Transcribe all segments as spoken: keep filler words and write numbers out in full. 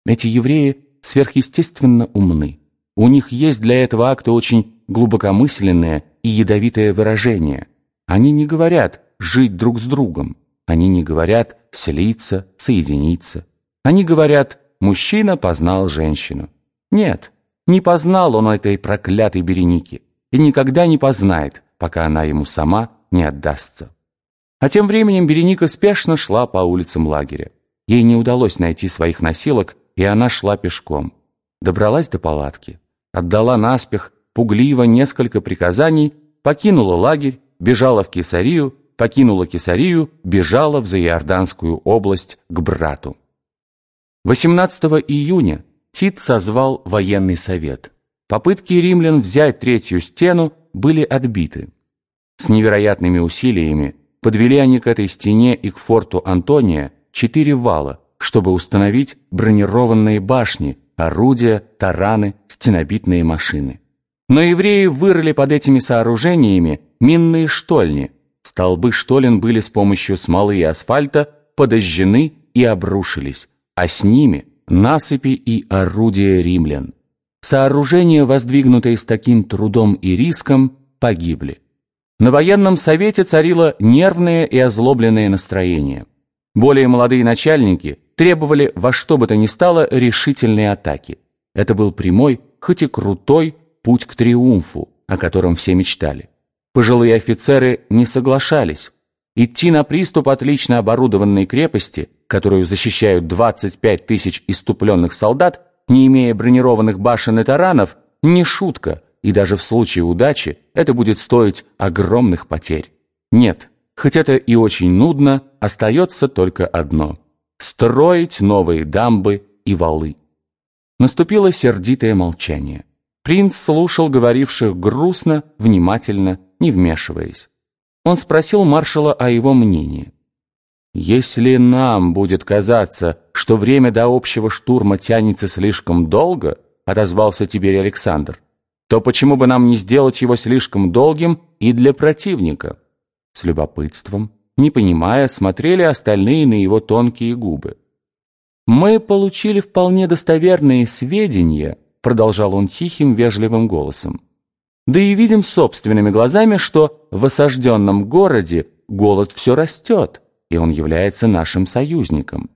Эти евреи сверхъестественно умны. У них есть для этого акта очень глубокомысленное и ядовитое выражение. Они не говорят «жить друг с другом». Они не говорят «селиться», «соединиться». Они говорят «мужчина познал женщину». Нет, не познал он этой проклятой Береники и никогда не познает, пока она ему сама не отдастся. А тем временем Береника спешно шла по улицам лагеря. Ей не удалось найти своих носилок, и она шла пешком. Добралась до палатки, отдала наспех пугливо несколько приказаний, покинула лагерь, бежала в Кесарию, покинула Кесарию, бежала в Заиорданскую область к брату. восемнадцатого июня Тит созвал военный совет. Попытки римлян взять третью стену были отбиты. С невероятными усилиями подвели они к этой стене и к форту Антония четыре вала, чтобы установить бронированные башни, орудия, тараны, стенобитные машины. Но евреи вырыли под этими сооружениями минные штольни. Столбы штолен были с помощью смолы и асфальта подожжены и обрушились, а с ними насыпи и орудия римлян. Сооружения, воздвигнутые с таким трудом и риском, погибли. На военном совете царило нервное и озлобленное настроение. Более молодые начальники требовали во что бы то ни стало решительной атаки. Это был прямой, хоть и крутой, путь к триумфу, о котором все мечтали. Пожилые офицеры не соглашались. Идти на приступ отлично оборудованной крепости, которую защищают двадцать пять тысяч исступленных солдат, не имея бронированных башен и таранов, не шутка, и даже в случае удачи это будет стоить огромных потерь. Нет, хоть это и очень нудно, остается только одно – строить новые дамбы и валы. Наступило сердитое молчание. Принц слушал говоривших грустно, внимательно, не вмешиваясь. Он спросил маршала о его мнении. «Если нам будет казаться, что время до общего штурма тянется слишком долго, — отозвался Тиберий Александр, — то почему бы нам не сделать его слишком долгим и для противника?» С любопытством, не понимая, смотрели остальные на его тонкие губы. «Мы получили вполне достоверные сведения, — продолжал он тихим, вежливым голосом, — да и видим собственными глазами, что в осажденном городе голод все растет, и он является нашим союзником.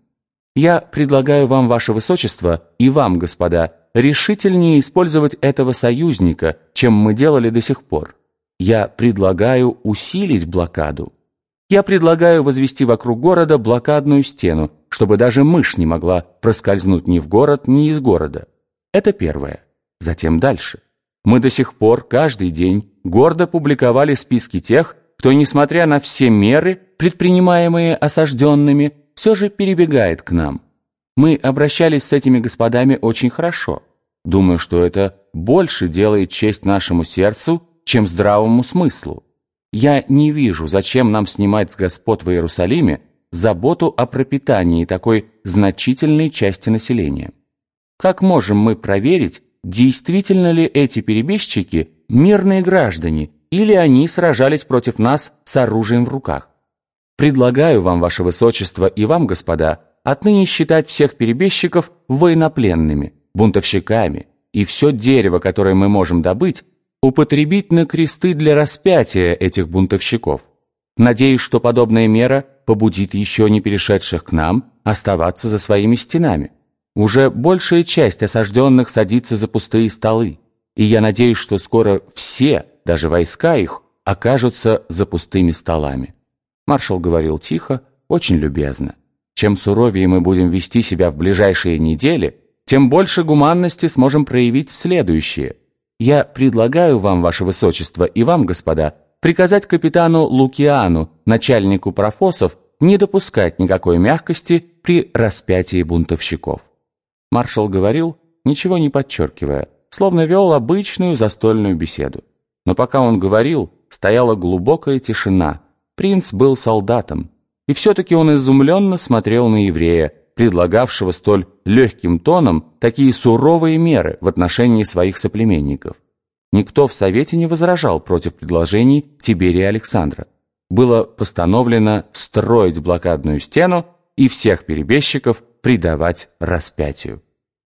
Я предлагаю вам, ваше высочество, и вам, господа, решительнее использовать этого союзника, чем мы делали до сих пор. Я предлагаю усилить блокаду. Я предлагаю возвести вокруг города блокадную стену, чтобы даже мышь не могла проскользнуть ни в город, ни из города. Это первое. Затем дальше. Мы до сих пор каждый день гордо публиковали списки тех, кто, несмотря на все меры, предпринимаемые осажденными, все же перебегает к нам. Мы обращались с этими господами очень хорошо. Думаю, что это больше делает честь нашему сердцу, чем здравому смыслу. Я не вижу, зачем нам снимать с господ в Иерусалиме заботу о пропитании такой значительной части населения. Как можем мы проверить, действительно ли эти перебежчики мирные граждане, или они сражались против нас с оружием в руках? Предлагаю вам, ваше высочество, и вам, господа, отныне считать всех перебежчиков военнопленными, бунтовщиками, и все дерево, которое мы можем добыть, употребить на кресты для распятия этих бунтовщиков. Надеюсь, что подобная мера побудит еще не перешедших к нам оставаться за своими стенами. Уже большая часть осажденных садится за пустые столы, и я надеюсь, что скоро все, даже войска их, окажутся за пустыми столами». Маршал говорил тихо, очень любезно. «Чем суровее мы будем вести себя в ближайшие недели, тем больше гуманности сможем проявить в следующие. Я предлагаю вам, ваше высочество, и вам, господа, приказать капитану Лукиану, начальнику профосов, не допускать никакой мягкости при распятии бунтовщиков». Маршал говорил, ничего не подчеркивая, словно вел обычную застольную беседу. Но пока он говорил, стояла глубокая тишина. Принц был солдатом, и все-таки он изумленно смотрел на еврея, предлагавшего столь легким тоном такие суровые меры в отношении своих соплеменников. Никто в Совете не возражал против предложений Тиберия Александра. Было постановлено строить блокадную стену и всех перебежчиков предавать распятию.